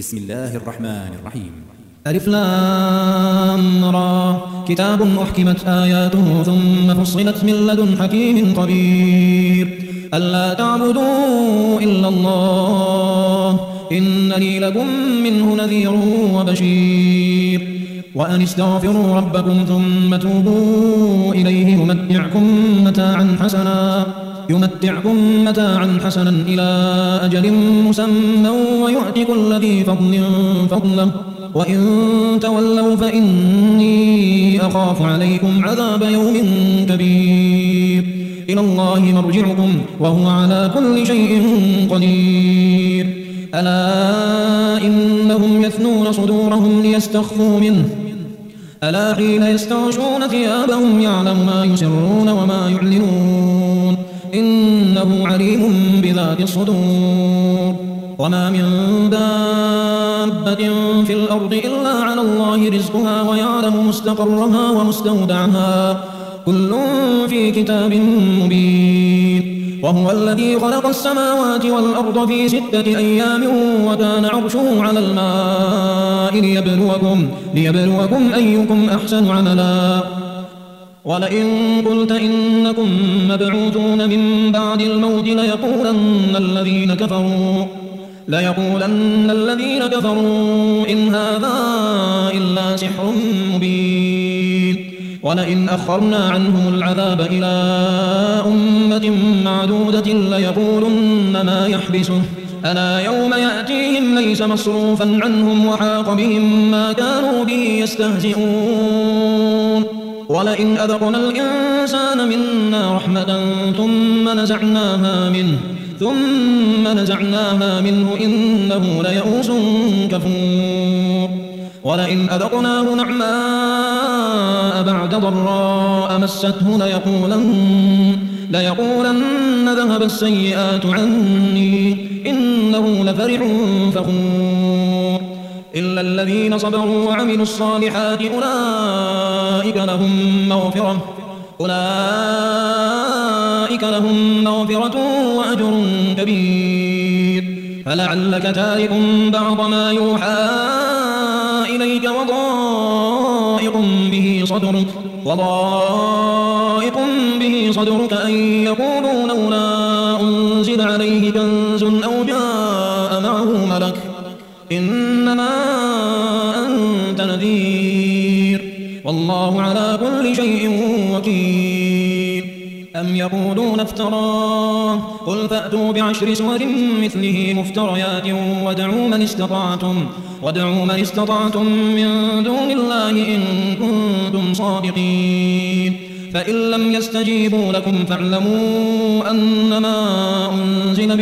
بسم الله الرحمن الرحيم. ألف لام را كتاب أحكمت آياته ثم فصلت من لدن حكيم خبير ألا تعبدوا إلا الله إنني لكم منه نذير وبشير وأن استغفروا ربكم ثم توبوا إليه يمتعكم متاعا حسنا إلى أجل مسمى ويؤتي كل ذي فضل فضله وإن تولوا فإني أخاف عليكم عذاب يوم كبير إلى الله مرجعكم وهو على كل شيء قدير ألا إنهم يثنون صدورهم ليستخفوا منه ألا حين يستغشون ثيابهم يعلم ما يسرون وما يعلنون إنه عليم بذات الصدور وما من دابة في الأرض إلا على الله رزقها ويعلم مستقرها ومستودعها كل في كتاب مبين وهو الذي خلق السماوات والأرض في 6 أيام وكان عرشه على الماء ليبلوكم أيكم أحسن عملا ولئن قلت إنكم مبعوثون من بعد الموت ليقولن الذين كفروا إن هذا إلا سحر مبين ولئن أخرنا عنهم العذاب إلى أمة معدودة ليقولن ما يحبسه ألا يوم يأتيهم ليس مصروفا عنهم وحاق بهم ما كانوا به يستهزئون ولئن أذقنا الإنسان منا رحمة ثم نزعناها منه إنه ليئوس كفور ولئن أذقناه نعماء بعد ضراء مسته ليقولن ذهب السيئات عني إنه لفرح فخور إلا الذين صبروا وعملوا الصالحات أولئك لهم مغفرة وأجر كبير فلعلك تارك بعض ما يوحى إليك وضائق به صدرك أن يقولوا لولا أنزل عليه كنز أو جاء معه ملك إنما أنت نذير والله على كل شيء وكيل أم يقولون افتراه قل فأتوا ب10 سور مثله مفتريات وادعوا من استطعتم من دون الله إن كنتم صادقين فإن لم يستجيبوا لكم فاعلموا أنما أنزل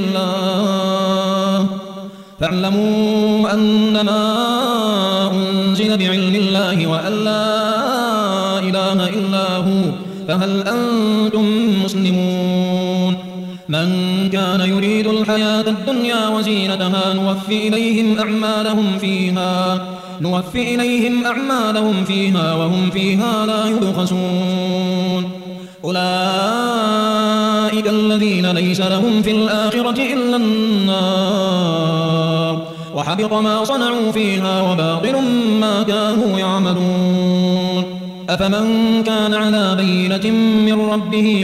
بعلم الله وأن لا إله إلا هو فهل أنتم مسلمون من كان يريد الحياة الدنيا وزينتها نوفي إليهم أعمالهم فيها وهم فيها لا يبخسون أولئك الذين ليس لهم في الآخرة إلا النار وحبط ما صنعوا فيها وباطل ما كانوا يعملون أفمن كان على بينة من ربه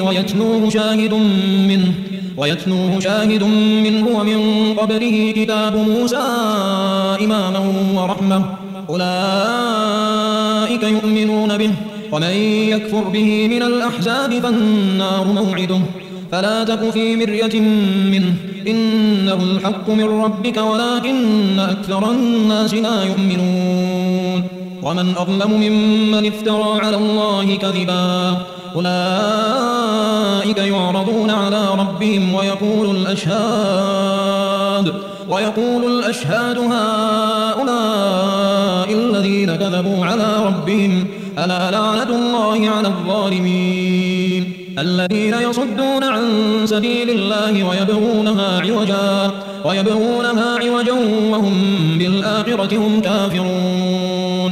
ويتلوه شاهد منه ومن قبله كتاب موسى إماما ورحمة أولئك يؤمنون به ومن يكفر به من الأحزاب فالنار موعده فلا تك في مرية منه إنه الحق من ربك ولكن أكثر الناس لا يؤمنون ومن أظلم ممن افترى على الله كذبا أولئك يعرضون على ربهم ويقول الأشهاد هؤلاء الذين كذبوا على ربهم ألا لعنة الله على الظالمين الذين يصدون عن سبيل الله ويبغونها عوجا وهم بالآخرة هم كافرون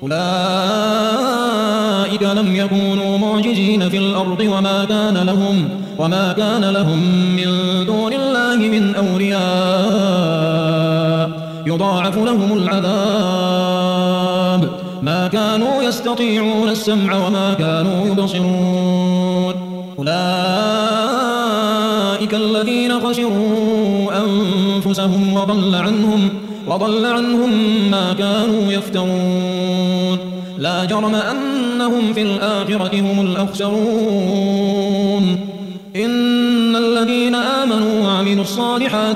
أولئك لم يكونوا معجزين في الأرض وما كان لهم من دون الله من أولياء يضاعف لهم العذاب ما كانوا يستطيعون السمع وما كانوا يبصرون أولئك الذين خسروا أنفسهم وضل عنهم ما كانوا يفترون لا جرم أنهم في الآخرة هم الأخسرون إن الذين آمنوا وعملوا الصالحات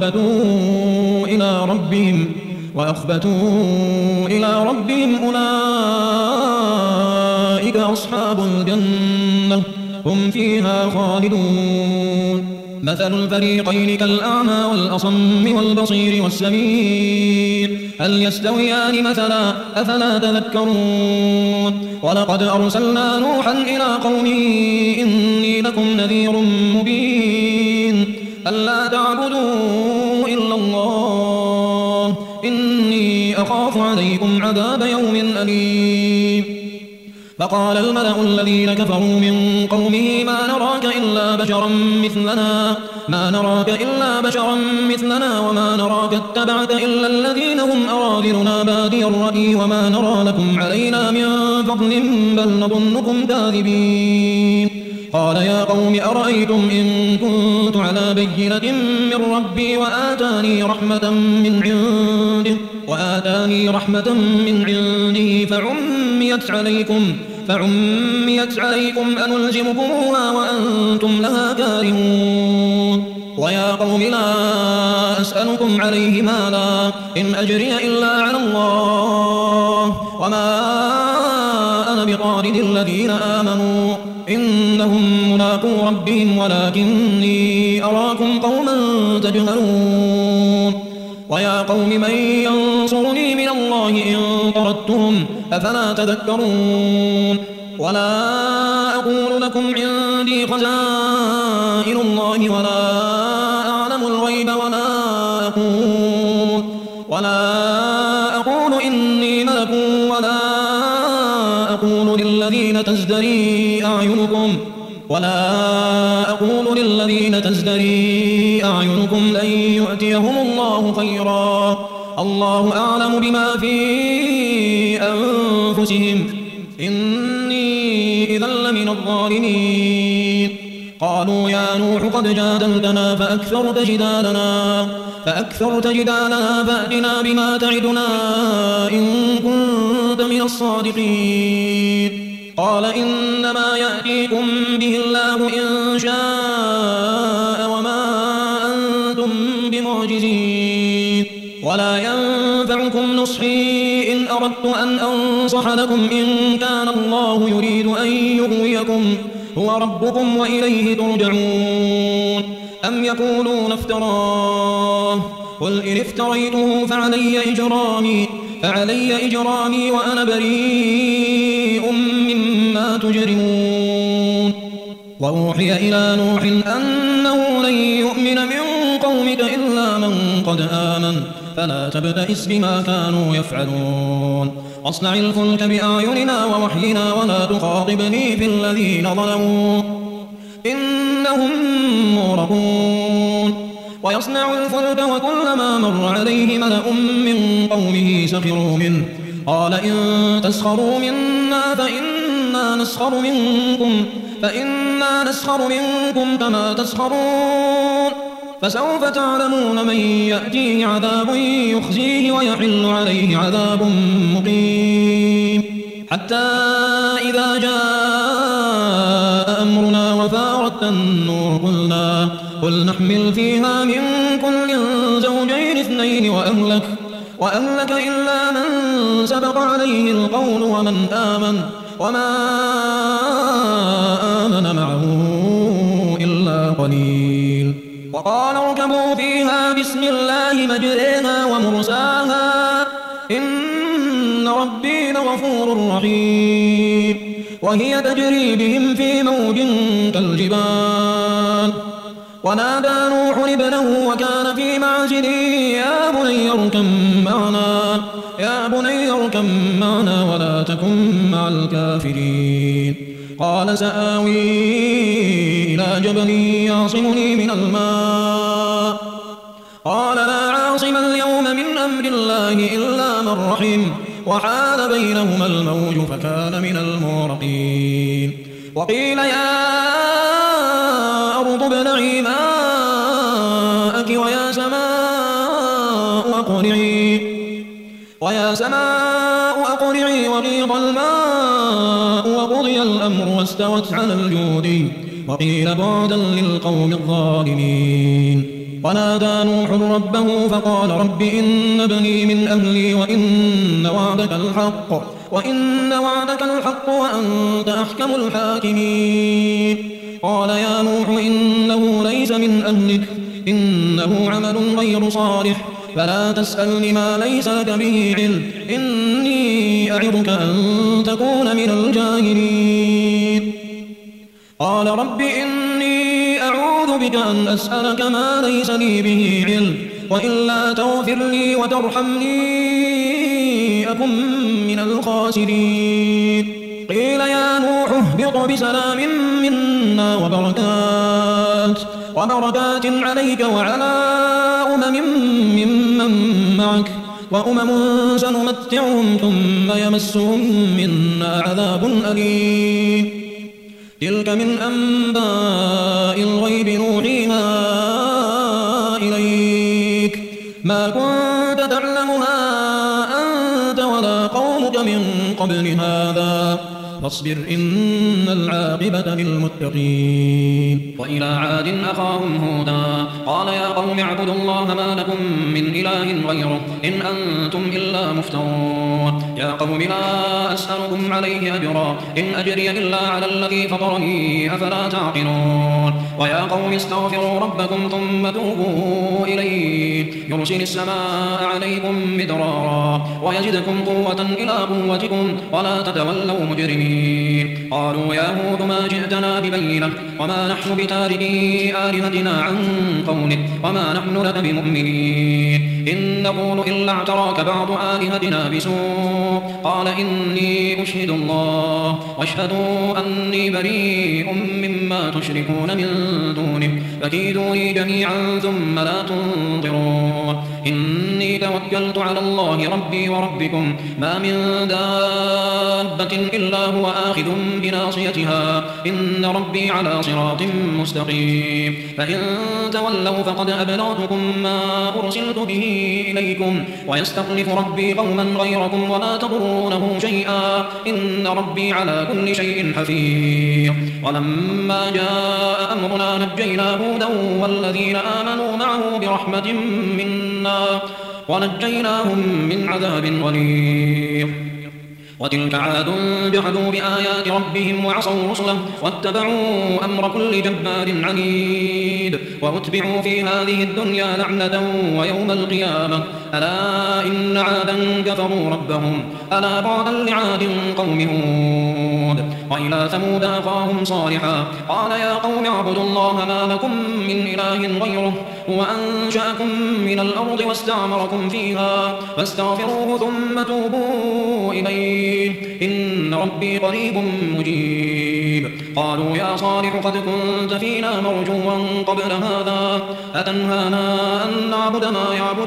وأخبتوا إلى ربهم أولئك أصحاب الجنة هم فيها خالدون مثل الفريقين كالأعمى والأصم والبصير والسميع هل يستويان مثلا أفلا تذكرون ولقد أرسلنا نوحا إلى قومه إني لكم نذير مبين ألا تعبدوا إلا الله إني أخاف عليكم عذاب يوم أليم فقال الملأ الذين كفروا من قومه ما نراك إلا بشرا مثلنا وما نراك اتبعك إلا الذين هم أراذلنا بادي الرأي وما نرى لكم علينا من فضل بل نظنكم كاذبين قال يا قوم أرأيتم إن كنت على بينة من ربي وآتاني رحمة من عنده فعميت عليكم أنلزمكموها وأنتم لها كارهون ويا قوم لا أسألكم عليه مالا إن أجري إلا على الله وما أنا بطارد الذين آمنوا إنهم ملاقو ربهم ولكني أراكم قوما تجهلون ويا قوم من ينصرني من الله إن طردتهم أفلا تذكرون ولا أقول لكم عندي خزائن الله ولا أعلم الغيب ولا أقول إني ملك ولا أقول للذين تزدري أعينكم لن يؤتيهم الله خيرا الله أعلم بما في أنفسهم إني إذا لمن الظالمين قالوا يا نوح قد جادلتنا فأكثرت جدالنا فأتنا بما تعدنا إن كنت من الصادقين قال إنما يأتيكم به الله إن شاء وما أنتم بمعجزين ولا ينفعكم نصحي إن أردت أن أنصح لكم إن كان الله يريد أن يغويكم هو ربكم وإليه ترجعون أم يقولون افتراه قل إن افتريته فعلي إجرامي وأنا بريء مما تجرمون وأوحي إلى نوح أنه لن يؤمن من قومك إلا من قد آمن فلا تبتئس بما كانوا يفعلون واصنع الفلك بأعيننا ووحينا ولا تخاطبني في الذين ظلموا إنهم مغرقون ويصنع الفلك وكلما مر عليه ملأ من قومه سخروا منه قال إن تسخروا منا فإنا نسخر منكم كما تسخرون فسوف تعلمون من يأتيه عذاب يخزيه ويحل عليه عذاب مقيم حتى إذا جاء أمرنا وفارت النور قل نحمل فيها من كل زوجين اثنين وأهلك إلا من سبق عليه القول وما آمن معه إلا قليل وقال اركبوا فيها بسم الله مجريها ومرساها إن ربي لغفور رحيم وهي تجري بهم في موج كالجبال ونادى نوح ابنه وكان في معزل يا بني اركب معنا ولا تكن مع الكافرين قال سآوي إلى جبل يعصمني من الماء قال لا عاصم اليوم من أمر الله إلا من رحم وحال بينهما الموج فكان من المغرقين وقيل يا أرض ابلعي ماءك ويا سماء أقلعي وغيض الماء وقضي الأمر واستوت على الجود وقيل بعدا للقوم الظالمين ونادى نوح ربه فقال رب إن ابني من أهلي وإن وعدك الحق وأنت أحكم الحاكمين قال يا نوح إنه ليس من أهلك إنه عمل غير صالح فلا تسألني ما ليس لك به علم إني أعظك أن تكون من الجاهلين قال رب إني أعوذ بك أن أسألك ما ليس لي به علم وإلا تغفر لي وترحمني أكن من الخاسرين قيل يا نوح اهبط بسلام منا وبركات عليك وعلى ممن معك وأمم سنمتعهم ثم يمسهم منا عذاب أليم تلك من أنباء الغيب نوحيها إليك ما كنت تعلمها أنت ولا قومك من قبل هذا فاصبر إن العاقبة للمتقين وإلى عاد أخاهم هودا قال يا قوم اعبدوا الله ما لكم من إله غيره إن أنتم إلا مفترون يا قوم لا أسألكم عليه أجرا إن أجري إلا على الذي فطرني أفلا تعقلون ويا قوم استغفروا ربكم ثم توبوا إليه يرسل السماء عليكم مدرارا ويزدكم قوة إلى قوتكم ولا تتولوا مجرمين قالوا يا هود ما جئتنا ببينة وما نحن بتاركي آلهتنا عن قولك وما نحن لك بمؤمنين إن نقول إلا اعتراك بعض آلهتنا بسوء قال إني أشهد الله واشهدوا أني بريء مما تشركون من دونه فكيدوني جميعا ثم لا تنظرون إني توكلت على الله ربي وربكم ما من دابة إلا هو آخذ بناصيتها إن ربي على صراط مستقيم فإن تولوا فقد أبلغتكم ما أرسلت به إليكم ويستخلف ربي قوما غيركم ولا تضرونه شيئا إن ربي على كل شيء حفيظ ولما جاء أمرنا نجينا هودا والذين آمنوا معه برحمة منا ونجيناهم من عذاب غليظ وتلك عاد جحدوا بآيات ربهم وعصوا رسله واتبعوا أمر كل جبار عنيد وأتبعوا في هذه الدنيا لعنة ويوم القيامة ألا إن عادا كفروا ربهم ألا بعدا لعاد قوم هود وإلى ثمود أخاهم صالحا قال يا قوم اعبدوا الله ما لكم من إله غيره هو أنشأكم من الأرض واستعمركم فيها فاستغفروه ثم توبوا إليه إن ربي قريب مجيب قالوا يا صالح قد كنت فينا مرجوا قبل هذا أتنهانا أن نعبد ما يعبد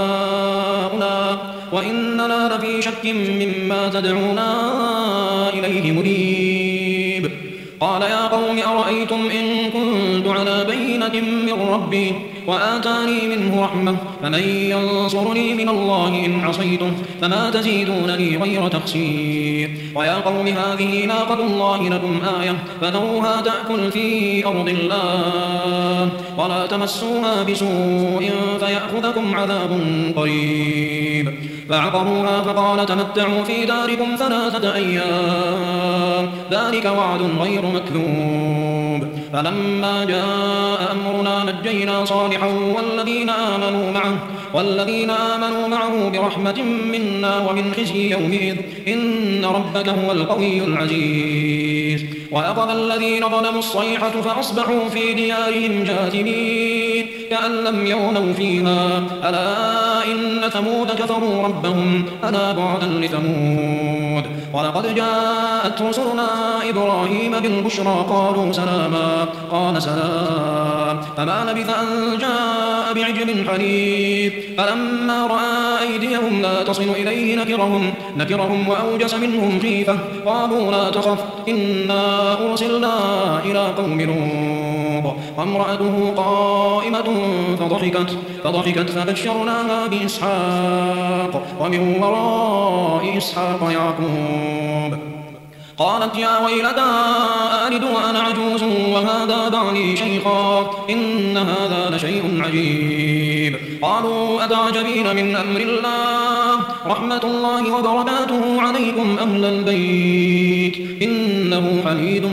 آباؤنا وإننا لفي شك مما تدعونا إليه مريب قال يا قوم أرأيتم إن كنت على بينة من ربي وآتاني منه رحمة فمن ينصرني من الله إن عصيته فما تزيدونني غير تخسير ويا قوم هذه ناقة الله لكم آية فذروها تأكل في أرض الله ولا تمسوها بسوء فيأخذكم عذاب قريب فعقروها فقال تمتعوا في داركم 3 أيام ذلك وعد غير مكذوب فلما جاء أمرنا نجينا صالحا والذين آمنوا معه برحمة منا ومن خزي يومئذ إن ربك هو القوي العزيز وأخذ الذين ظلموا الصيحة فأصبحوا في ديارهم جاثمين كأن لم يغنوا فيها ألا إن ثمود كفروا ربهم ألا بعدا لثمود ولقد جاءت رسلنا إبراهيم بالبشرى قالوا سلاما قال سلام فما لبث أن جاء بعجل حنيف فلما رأى أيديهم لا تصل إليه نكرهم وأوجس منهم خيفة قالوا لا تخف إنا أرسلنا إلى قوم لوط وامرأته قائمة فضحكت فبشرناها بإسحاق ومن وراء إسحاق يعقوب قالت يا ويلتى ألد وأنا عجوز وهذا بعلي شيخا إن هذا لشيء عجيب قالوا أتعجبين من أمر الله رحمة الله وبركاته عليكم أهل البيت إنه حميد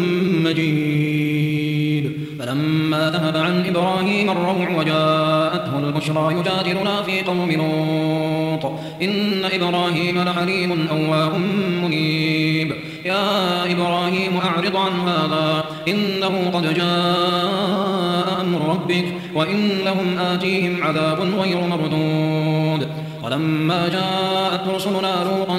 مجيد فلما ذهب عن إبراهيم الروع وجاءته البشرى يجادلنا في قوم لوط إن إبراهيم لحليم أواه منيب يا إبراهيم أعرض عن هذا إنه قد جاء أمر ربك وإنهم آتيهم عذاب غير مردود ولما جاءت رسلنا لوطا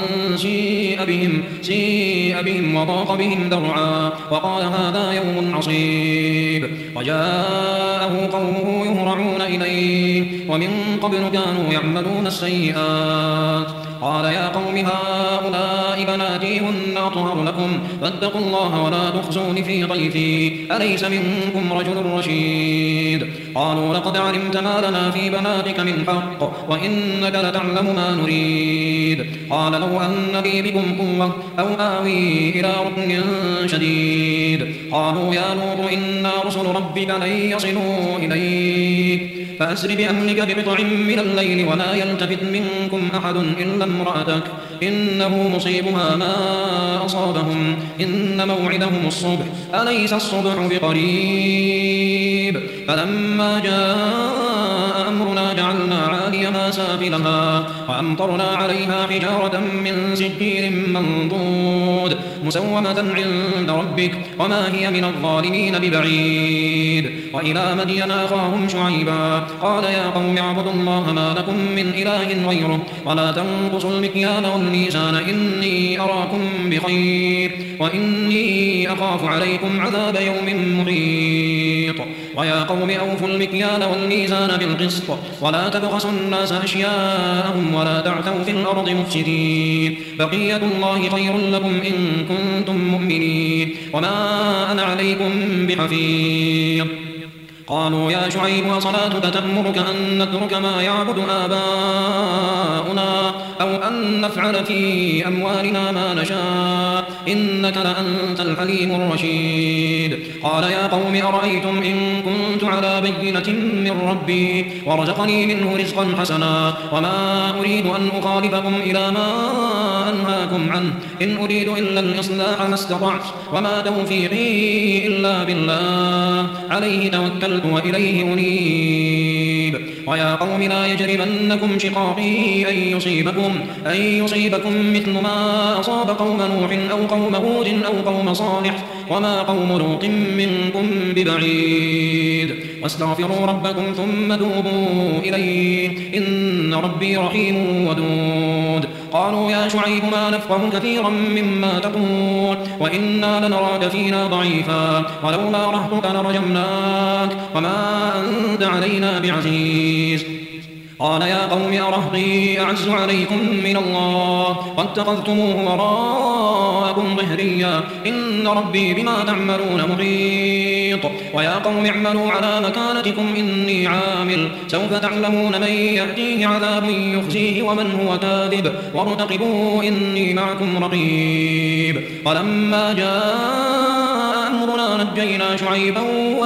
سيء بهم وضاق بهم ذرعا وقال هذا يوم عصيب وجاءه قومه يهرعون إليه ومن قبل كانوا يعملون السيئات قال يا قوم هؤلاء بناتي هن أطهر لكم فاتقوا الله ولا تخزون في ضيفي أليس منكم رجل رشيد قالوا لقد علمت ما لنا في بناتك من حق وإنك لتعلم ما نريد قال لو أن لي بكم قوة أو آوي إلى ركن شديد قالوا يا لوط إنا رسل ربك لن يصلوا إليك فأسر بأهلك بقطع من الليل ولا يلتفت منكم أحد إلا امرأتك إنه مصيبها ما أصابهم إن موعدهم الصبح أليس الصبح بقريب فلما جاء أمرنا جعلنا عاليها سافلها وأمطرنا عليها حجارة من سجيل منضود مسومة عند ربك وما هي من الظالمين ببعيد وإلى مدين أخاهم شعيبا قال يا قوم اعبدوا الله ما لكم من إله غيره ولا تنقصوا المكيال والميزان إني أراكم بخير وإني أخاف عليكم عذاب يوم محيط ويا قوم أوفوا المكيال والميزان بالقسط ولا تبخسوا الناس أشياءهم ولا تعثوا في الأرض مفسدين بقية الله خير لكم إن كنتم مؤمنين وما أنا عليكم بحفيظ قالوا يا شعيب وصلاتك تأمرك أن نترك ما يعبد آباؤنا أو أن نفعل في أموالنا ما نشاء إنك لأنت الحليم الرشيد قال يا قوم أرأيتم إن كنت على بينة من ربي ورزقني منه رزقا حسنا وما أريد أن أخالفكم إلى ما أنهاكم عنه إن أريد إلا الإصلاح ما استطعت وما توفيقي إلا بالله عليه توكلت وإليه أنيب ويا قوم لا يجرمنكم شقاقي أن يصيبكم مثل ما أصاب قوم نوح أو قوم هود أو قوم صالح وما قوم لوط منكم ببعيد واستغفروا ربكم ثم توبوا إليه إن ربي رحيم ودود قالوا يا شعيب ما نفقه كثيرا مما تقول وإنا لنراك فينا ضعيفا ولولا رهطك لرجمناك وما أنت علينا بعزيز قال يا قوم أرهطي أعز عليكم من الله واتخذتموه وراءكم ظهريا إن ربي بما تعملون محيط ويا قوم اعملوا على مكانتكم إني عامل سوف تعلمون من يأتيه عذاب يخزيه ومن هو كاذب وارتقبوا إني معكم رقيب ولما جاء أمرنا نجينا شعيبا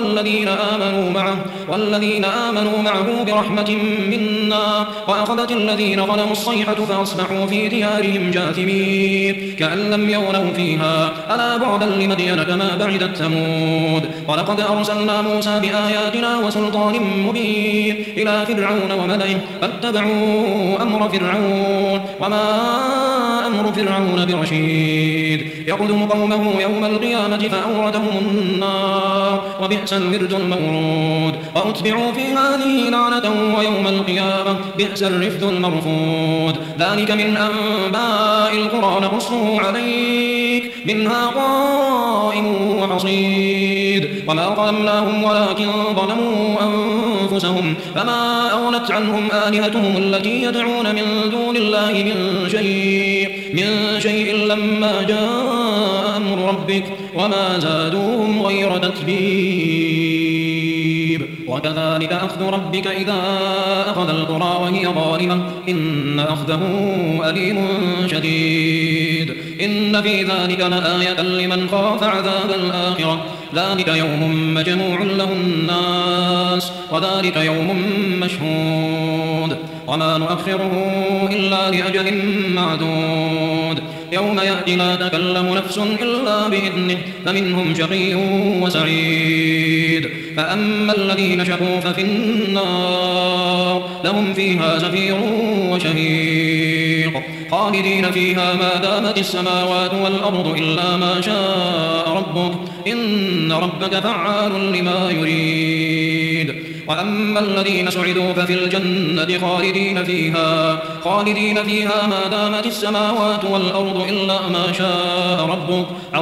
والذين آمنوا معه برحمة منا وأخذت الذين ظلموا الصيحة فأصبحوا في ديارهم جاثمين كأن لم يغنوا فيها ألا بعدا لمدين كما بعدت ثمود ولقد أرسلنا موسى بآياتنا وسلطان مبين إلى فرعون وملئه فاتبعوا أمر فرعون وما أمر فرعون برشيد يقدم قومه يوم القيامة فأوردهم مأواهم النار وبئس الورد المورود وأتبعوا في هذه لعنة ويوم القيامة بئس الرفد المرفود ذلك من أنباء القرى نقصه عليك منها قائم وحصيد وما ظلمناهم ولكن ظلموا أنفسهم فما أغنت عنهم آلهتهم التي يدعون من دون الله من شيء لما جاء أمر ربك وما زادوهم غير تتبيب وكذلك أخذ ربك إذا أخذ القرى وهي ظالمة إن أخذه أليم شديد إن في ذلك لآية لمن خاف عذاب الآخرة ذلك يوم مجموع له الناس وذلك يوم مشهود وما نؤخره إلا لأجل معدود يوم يأتي لا تكلم نفس إلا بإذنه فمنهم شقي وسعيد فأما الذين شقوا ففي النار لهم فيها زفير وشهيق خالدين فيها ما دامت السماوات والأرض إلا ما شاء ربك إن ربك فعال لما يريد وأما الذين سعدوا ففي الجنة خالدين فيها ما دامت السماوات والأرض إلا ما شاء ربك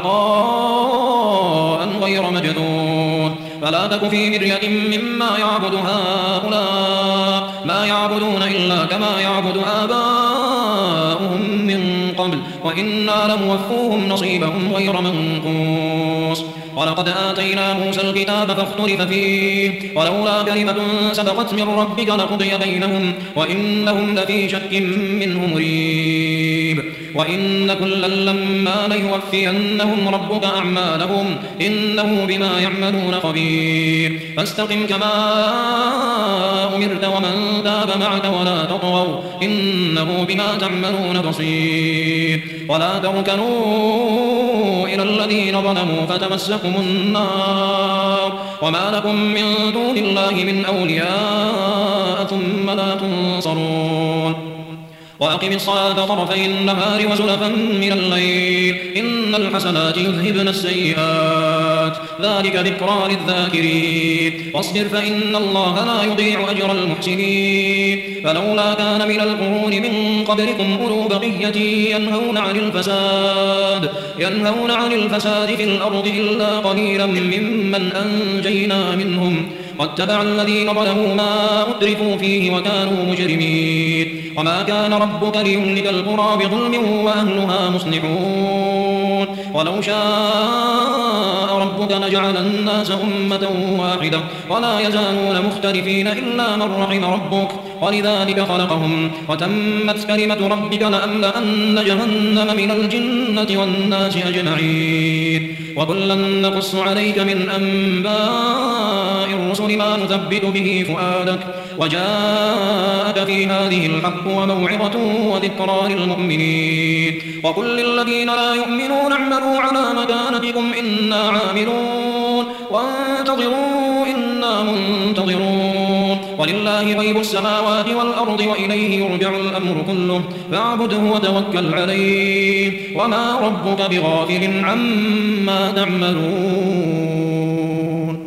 عطاء غير مجدود فلا تك في مرية مما يعبد هؤلاء ما يعبدون إلا كما يعبد آباؤهم من قبل وإنا لموفوهم نصيبهم غير منقوص ولقد آتينا موسى الكتاب فاختلف فيه ولولا كلمة سبقت من ربك لقضي بينهم وإنهم لفي شك منه مريب وإن كلا لما ليوفينهم ربك أعمالهم إنه بما يعملون خبير فاستقم كما أمرت ومن تاب معك ولا تطغوا إنه بما تعملون بصير ولا تركنوا إلى الذين ظلموا فتمسكم النار وما لكم من دون الله من أولياء ثم لا تنصرون وأقم الصلاة طرفي النهار وزلفا من الليل إن الحسنات يذهبن السيئات ذلك ذكرى للذاكرين واصبر فإن الله لا يضيع أجر المحسنين فلولا كان من القرون من قبلكم أولو بقية ينهون عن الفساد في الأرض إلا قليلا ممن أنجينا منهم واتبع الذين ظلموا ما أترفوا فيه وكانوا مجرمين وما كان ربك ليهلك القرى بظلم وأهلها مصلحون ولو شاء ربك لجعل الناس أمة واحدة ولا يزالون مختلفين إلا من رحم ربك ولذلك خلقهم وتمت كلمة ربك لأملأن جهنم من الجنة والناس أجمعين وكلا نقص عليك من أنباء الرسل ما نثبت به فؤادك وجاءك في هذه الحق وموعظة وذكرى للمؤمنين وقل للذين لا يؤمنون اعملوا على مكانتكم إنا عاملون وانتظروا إنا منتظرون ولله غيب السماوات والأرض وإليه يرجع الأمر كله فاعبده وتوكل عليه وما ربك بغافل عما تعملون